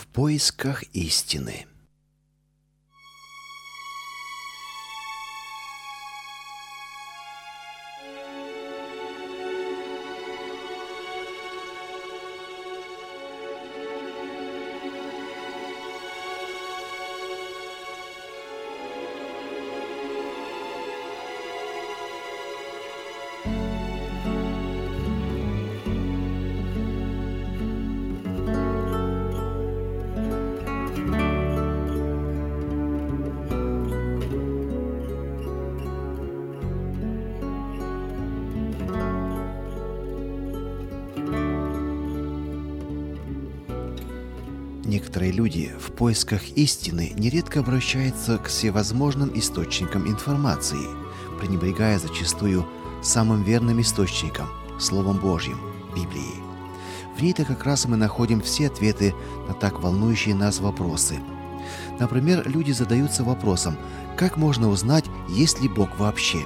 поисках истины. Некоторые люди в поисках истины нередко обращаются к всевозможным источникам информации, пренебрегая зачастую самым верным источником – Словом Божьим, Библией. В ней-то как раз мы находим все ответы на так волнующие нас вопросы. Например, люди задаются вопросом, как можно узнать, есть ли Бог вообще?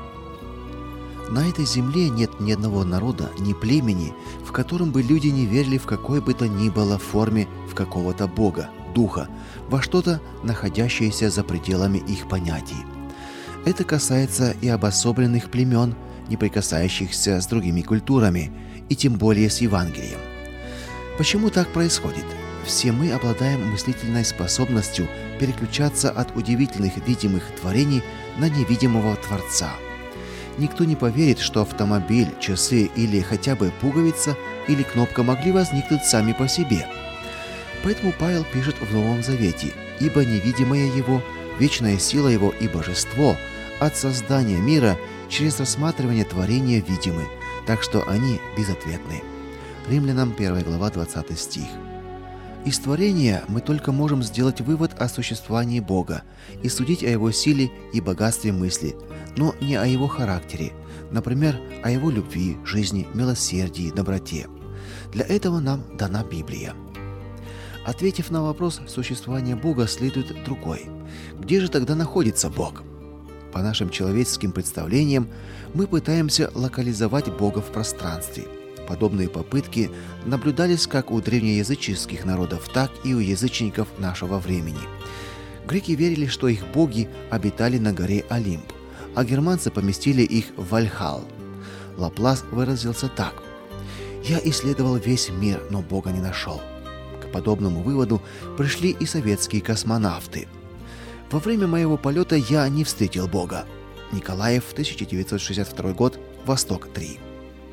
На этой земле нет ни одного народа, ни племени, в котором бы люди не верили в какой бы то ни было форме в какого-то Бога, Духа, во что-то, находящееся за пределами их понятий. Это касается и обособленных племен, не прикасающихся с другими культурами, и тем более с Евангелием. Почему так происходит? Все мы обладаем мыслительной способностью переключаться от удивительных видимых творений на невидимого Творца. Никто не поверит, что автомобиль, часы или хотя бы пуговица или кнопка могли возникнуть сами по себе. Поэтому Павел пишет в Новом Завете: «Ибо невидимое Его, вечная сила Его и божество от создания мира через рассматривание творения видимы, так что они безответны». Римлянам 1 глава 20 стих. Из творения мы только можем сделать вывод о существовании Бога и судить о Его силе и богатстве мысли, но не о Его характере, например, о Его любви, жизни, милосердии, доброте. Для этого нам дана Библия. Ответив на вопрос существования Бога, следует другой. Где же тогда находится Бог? По нашим человеческим представлениям мы пытаемся локализовать Бога в пространстве. Подобные попытки наблюдались как у древнеязыческих народов, так и у язычников нашего времени. Греки верили, что их боги обитали на горе Олимп, а германцы поместили их в Вальхалл. Лаплас выразился так: «Я исследовал весь мир, но Бога не нашел». К подобному выводу пришли и советские космонавты. «Во время моего полета я не встретил Бога». Николаев, 1962 год, Восток-3.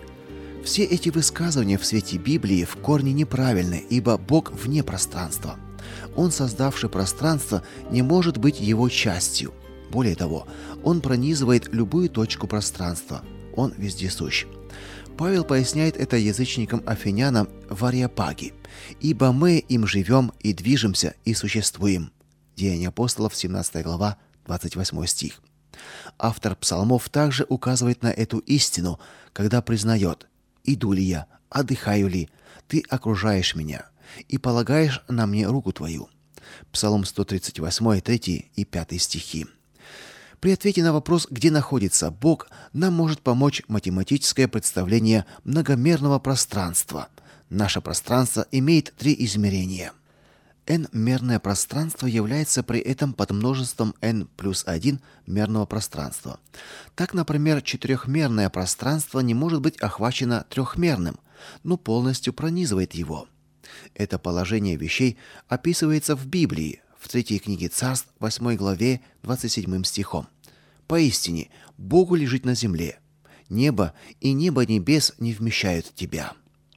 Все эти высказывания в свете Библии в корне неправильны, ибо Бог вне пространства. Он, создавший пространство, не может быть его частью. Более того, Он пронизывает любую точку пространства. Он вездесущ. Павел поясняет это язычникам-афинянам в Ареопаге: «Ибо мы им живем и движемся и существуем». Деяния апостолов, 17 глава, 28 стих. Автор псалмов также указывает на эту истину, когда признает: «Иду ли я, отдыхаю ли, ты окружаешь меня и полагаешь на мне руку твою». Псалом 138, 3 и 5 стихи. При ответе на вопрос, где находится Бог, нам может помочь математическое представление многомерного пространства. Наше пространство имеет 3 измерения. n-мерное пространство является при этом подмножеством n плюс 1 мерного пространства. Так, например, 4-мерное пространство не может быть охвачено 3-мерным, но полностью пронизывает его. Это положение вещей описывается в Библии, в 3 книге Царств, 8 главе, 27 стихом. «Поистине, Богу лежит на земле. Небо и небо небес не вмещают тебя».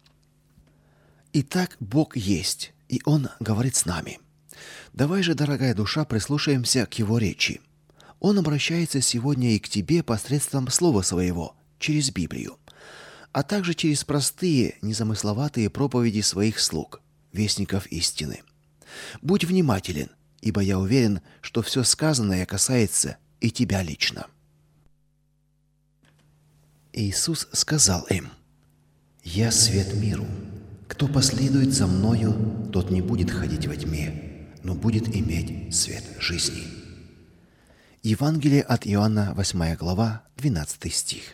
Итак, Бог есть, и Он говорит с нами. Давай же, дорогая душа, прислушаемся к Его речи. Он обращается сегодня и к тебе посредством Слова Своего, через Библию, а также через простые, незамысловатые проповеди Своих слуг, вестников истины. Будь внимателен, ибо я уверен, что все сказанное касается и тебя лично. Иисус сказал им: «Я свет миру. Кто последует за Мною, тот не будет ходить во тьме, но будет иметь свет жизни». Евангелие от Иоанна, 8 глава, 12 стих.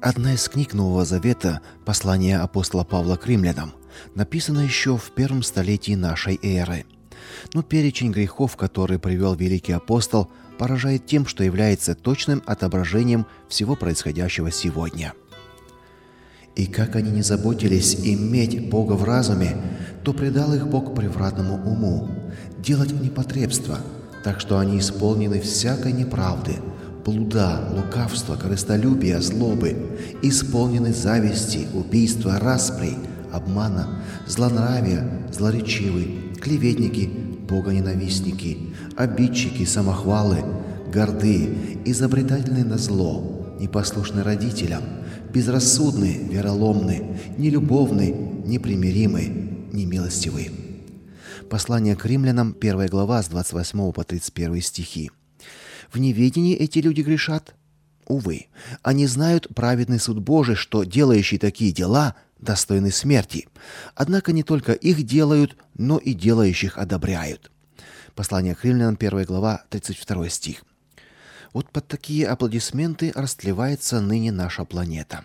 Одна из книг Нового Завета, послание апостола Павла к римлянам, написано еще в первом столетии нашей эры. Но перечень грехов, который привел великий апостол, поражает тем, что является точным отображением всего происходящего сегодня. «И как они не заботились иметь Бога в разуме, то предал их Бог превратному уму, делать непотребство, так что они исполнены всякой неправды, блуда, лукавства, корыстолюбия, злобы, исполнены зависти, убийства, распри, обмана, злонравия, злоречивы, клеветники, богоненавистники, обидчики, самохвалы, горды, изобретательны на зло, непослушны родителям, безрассудны, вероломны, нелюбовны, непримиримы, немилостивы». Послание к римлянам, 1 глава, с 28 по 31 стихи. В неведении эти люди грешат? Увы, они знают праведный суд Божий, что делающие такие дела достойны смерти. Однако не только их делают, но и делающих одобряют. Послание к римлянам, 1 глава, 32 стих. Вот под такие аплодисменты растлевается ныне наша планета.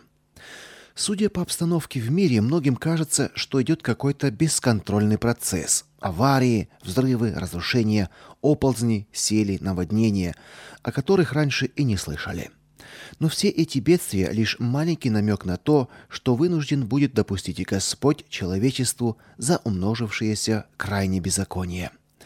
Судя по обстановке в мире, многим кажется, что идет какой-то бесконтрольный процесс. Аварии, взрывы, разрушения, оползни, сели, наводнения, о которых раньше и не слышали. Но все эти бедствия – лишь маленький намек на то, что вынужден будет допустить и Господь человечеству за умножившееся крайне беззаконие.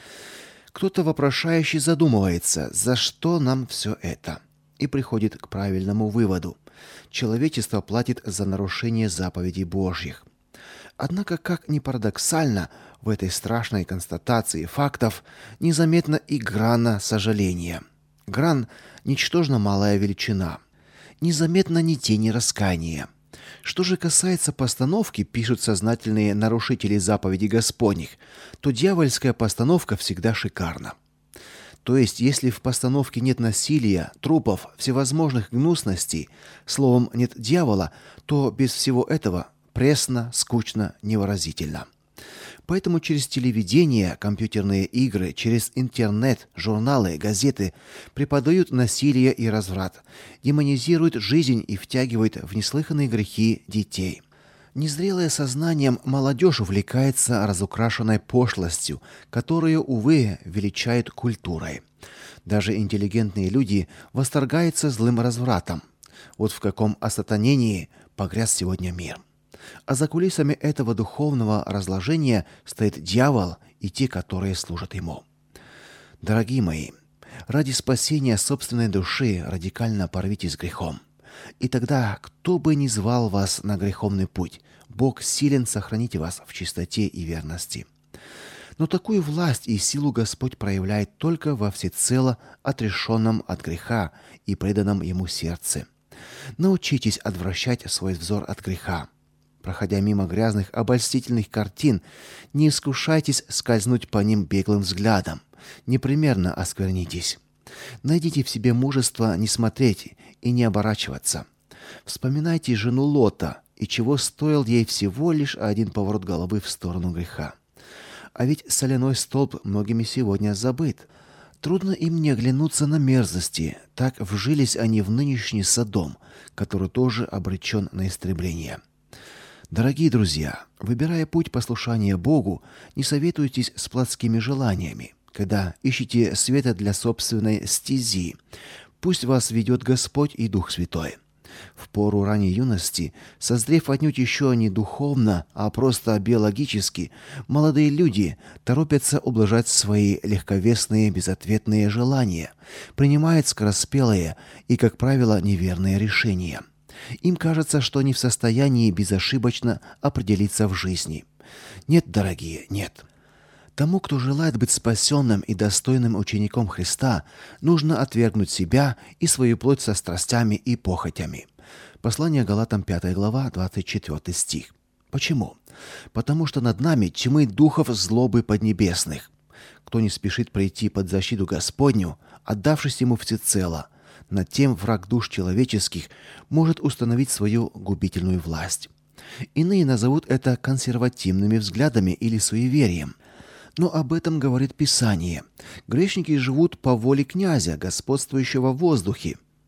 Кто-то вопрошающе задумывается, за что нам все это, и приходит к правильному выводу. Человечество платит за нарушение заповедей Божьих. Однако, как ни парадоксально, в этой страшной констатации фактов незаметна и грана сожаления. Гран – ничтожно малая величина. Незаметно ни тени раскаяния. Что же касается постановки, пишут сознательные нарушители заповедей Господних, то дьявольская постановка всегда шикарна. То есть, если в постановке нет насилия, трупов, всевозможных гнусностей, словом, нет дьявола, то без всего этого пресно, скучно, невыразительно. Поэтому через телевидение, компьютерные игры, через интернет, журналы, газеты преподают насилие и разврат, демонизируют жизнь и втягивают в неслыханные грехи детей. Незрелое сознанием молодежь увлекается разукрашенной пошлостью, которую, увы, величают культурой. Даже интеллигентные люди восторгаются злым развратом. Вот в каком осатанении погряз сегодня мир. А за кулисами этого духовного разложения стоит дьявол и те, которые служат ему. Дорогие мои, ради спасения собственной души радикально порвитесь с грехом. И тогда, кто бы ни звал вас на греховный путь, Бог силен сохранить вас в чистоте и верности. Но такую власть и силу Господь проявляет только во всецело отрешенном от греха и преданном Ему сердце. Научитесь отвращать свой взор от греха. Проходя мимо грязных обольстительных картин, не искушайтесь скользнуть по ним беглым взглядом. Непременно осквернитесь. Найдите в себе мужество не смотреть и не оборачиваться. Вспоминайте жену Лота, и чего стоил ей всего лишь один поворот головы в сторону греха. А ведь соляной столб многими сегодня забыт. Трудно им не оглянуться на мерзости, так вжились они в нынешний Содом, который тоже обречен на истребление. Дорогие друзья, выбирая путь послушания Богу, не советуйтесь с плотскими желаниями, когда ищете света для собственной стези. Пусть вас ведет Господь и Дух Святой. В пору ранней юности, созрев отнюдь еще не духовно, а просто биологически, молодые люди торопятся ублажать свои легковесные безответные желания, принимают скороспелые и, как правило, неверные решения. Им кажется, что они в состоянии безошибочно определиться в жизни. Нет, дорогие, нет. Тому, кто желает быть спасенным и достойным учеником Христа, нужно отвергнуть себя и свою плоть со страстями и похотями. Послание Галатам 5 глава, 24 стих. Почему? Потому что над нами тьмы духов злобы поднебесных. Кто не спешит прийти под защиту Господню, отдавшись Ему всецело, над тем враг душ человеческих может установить свою губительную власть. Иные назовут это консервативными взглядами или суеверием. Но об этом говорит Писание. Грешники живут по воле князя, господствующего в воздухе.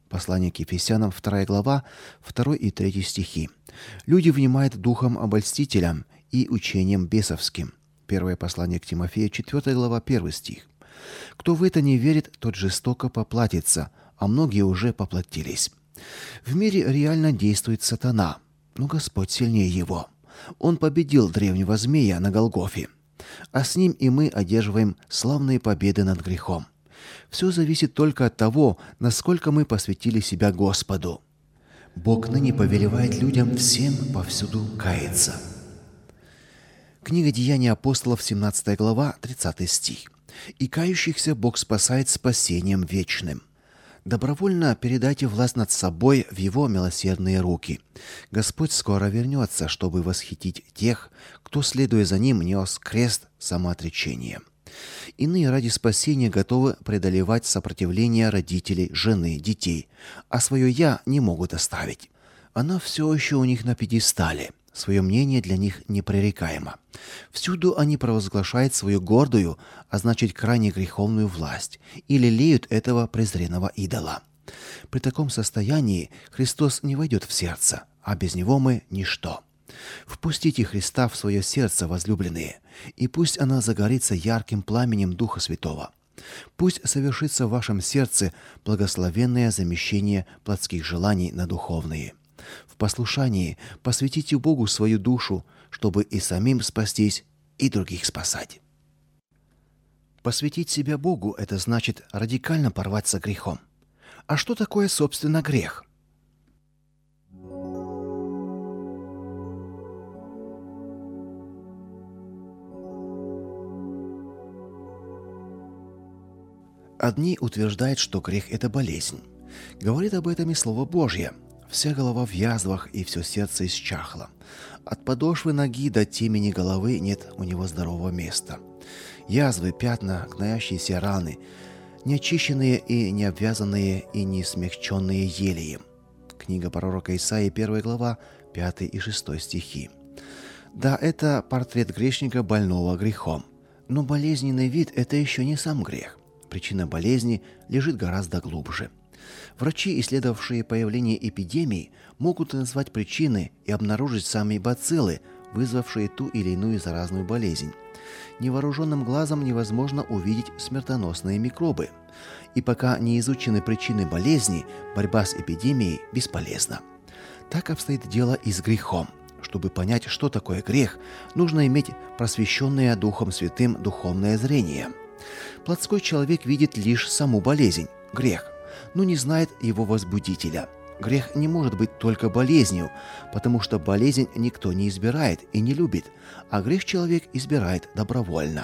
Послание к Ефесянам, 2 глава, 2 и 3 стихи. Люди внимают духом обольстителям и учением бесовским. Первое послание к Тимофею, 4 глава, 1 стих. Кто в это не верит, тот жестоко поплатится, а многие уже поплатились. В мире реально действует сатана, но Господь сильнее его. Он победил древнего змея на Голгофе, а с ним и мы одерживаем славные победы над грехом. Все зависит только от того, насколько мы посвятили себя Господу. Бог ныне повелевает людям всем повсюду каяться. Книга Деяний апостолов, 17 глава, 30 стих. «И кающихся Бог спасает спасением вечным». Добровольно передайте власть над собой в Его милосердные руки. Господь скоро вернется, чтобы восхитить тех, кто, следуя за Ним, нес крест самоотречения. Иные ради спасения готовы преодолевать сопротивление родителей, жены, детей, а свое «я» не могут оставить. Оно все еще у них на пьедестале. Свое мнение для них непререкаемо. Всюду они провозглашают свою гордую, а значит крайне греховную власть, и лелеют этого презренного идола. При таком состоянии Христос не войдет в сердце, а без Него мы – ничто. Впустите Христа в свое сердце, возлюбленные, и пусть оно загорится ярким пламенем Духа Святого. Пусть совершится в вашем сердце благословенное замещение плотских желаний на духовные. В послушании посвятите Богу свою душу, чтобы и самим спастись, и других спасать. Посвятить себя Богу – это значит радикально порвать со грехом. А что такое, собственно, грех? Одни утверждают, что грех – это болезнь. Говорит об этом и Слово Божье. Вся голова в язвах, и все сердце исчахло. От подошвы ноги до темени головы нет у него здорового места. Язвы, пятна, гноящиеся раны, неочищенные и не обвязанные и не смягченные елеем. Книга пророка Исаии, 1 глава, 5 и 6 стихи. Да, это портрет грешника, больного грехом. Но болезненный вид – это еще не сам грех. Причина болезни лежит гораздо глубже. Врачи, исследовавшие появление эпидемий, могут назвать причины и обнаружить сами бациллы, вызвавшие ту или иную заразную болезнь. Невооруженным глазом невозможно увидеть смертоносные микробы. И пока не изучены причины болезни, борьба с эпидемией бесполезна. Так обстоит дело и с грехом. Чтобы понять, что такое грех, нужно иметь просвещенное Духом Святым духовное зрение. Плотской человек видит лишь саму болезнь – грех, но не знает его возбудителя. Грех не может быть только болезнью, потому что болезнь никто не избирает и не любит, а грех человек избирает добровольно.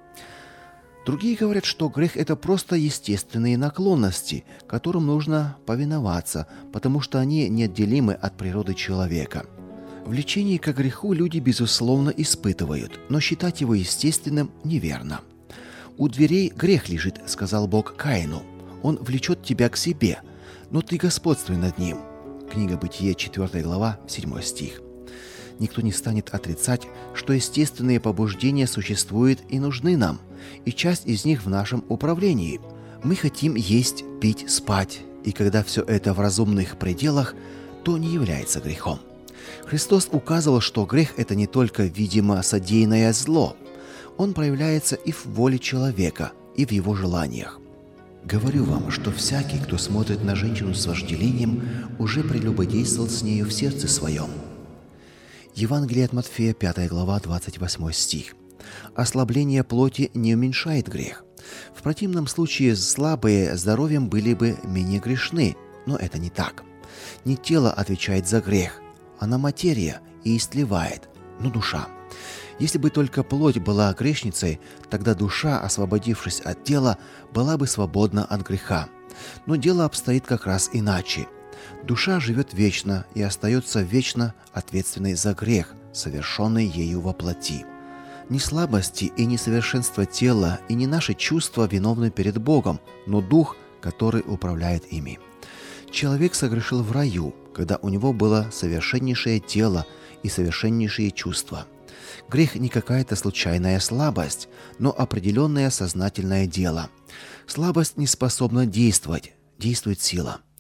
Другие говорят, что грех – это просто естественные наклонности, которым нужно повиноваться, потому что они неотделимы от природы человека. Влечение к греху люди, безусловно, испытывают, но считать его естественным неверно. «У дверей грех лежит», — сказал Бог Каину. «Он влечет тебя к себе, но ты господствуй над ним». Книга Бытие, 4 глава, 7 стих. Никто не станет отрицать, что естественные побуждения существуют и нужны нам, и часть из них в нашем управлении. Мы хотим есть, пить, спать, и когда все это в разумных пределах, то не является грехом. Христос указывал, что грех – это не только видимо содеянное зло. Он проявляется и в воле человека, и в его желаниях. «Говорю вам, что всякий, кто смотрит на женщину с вожделением, уже прелюбодействовал с нею в сердце своем». Евангелие от Матфея, 5 глава, 28 стих. Ослабление плоти не уменьшает грех. В противном случае слабые здоровьем были бы менее грешны, но это не так. Не тело отвечает за грех, она материя и истлевает, но душа. Если бы только плоть была грешницей, тогда душа, освободившись от тела, была бы свободна от греха. Но дело обстоит как раз иначе. Душа живет вечно и остается вечно ответственной за грех, совершенный ею во плоти. Не слабости и несовершенство тела и не наши чувства виновны перед Богом, но Дух, который управляет ими. Человек согрешил в раю, когда у него было совершеннейшее тело и совершеннейшие чувства. Грех не какая-то случайная слабость, но определенное сознательное дело. Слабость не способна действовать, действует сила.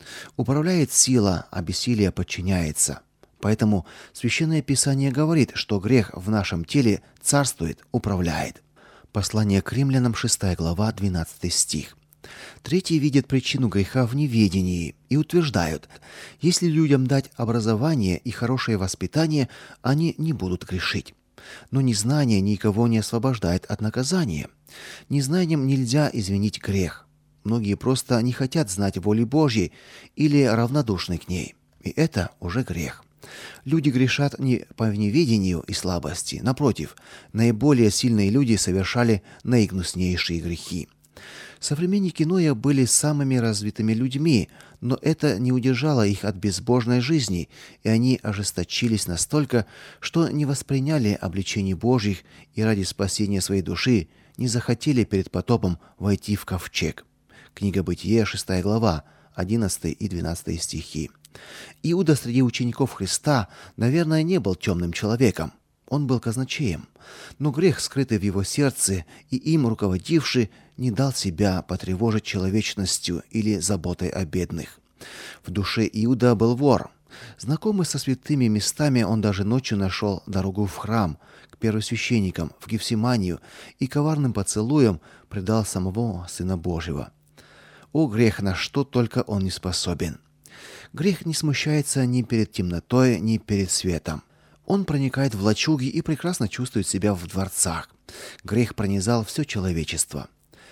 Управляет сила, а бессилие подчиняется. Поэтому Священное Писание говорит, что грех в нашем теле царствует, управляет. Послание к Римлянам, 6 глава, 12 стих. Третьи видят причину греха в неведении и утверждают, если людям дать образование и хорошее воспитание, они не будут грешить. Но незнание никого не освобождает от наказания. Незнанием нельзя извинить грех. Многие просто не хотят знать воли Божьей или равнодушны к ней. И это уже грех. Люди грешат не по неведению и слабости. Напротив, наиболее сильные люди совершали наигнуснейшие грехи. Современники Ноя были самыми развитыми людьми, но это не удержало их от безбожной жизни, и они ожесточились настолько, что не восприняли обличений Божьих и ради спасения своей души не захотели перед потопом войти в ковчег. Книга Бытие, 6 глава, 11 и 12 стихи. Иуда среди учеников Христа, наверное, не был темным человеком. Он был казначеем. Но грех, скрытый в его сердце и им руководивший, не дал себя потревожить человечностью или заботой о бедных. В душе Иуда был вор. Знакомый со святыми местами, он даже ночью нашел дорогу в храм, к первосвященникам, в Гефсиманию, и коварным поцелуем предал самого Сына Божьего. О, грех, на что только он не способен! Грех не смущается ни перед темнотой, ни перед светом. Он проникает в лачуги и прекрасно чувствует себя в дворцах. Грех пронизал все человечество.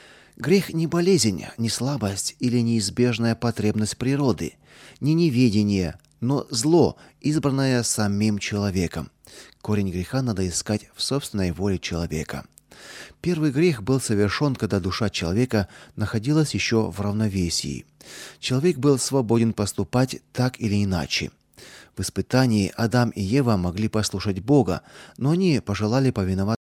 Грех не болезнь, не слабость или неизбежная потребность природы, не неведение, но зло, избранное самим человеком. Корень греха надо искать в собственной воле человека. Первый грех был совершен, когда душа человека находилась еще в равновесии. Человек был свободен поступать так или иначе. В испытании Адам и Ева могли послушать Бога, но они пожелали повиноваться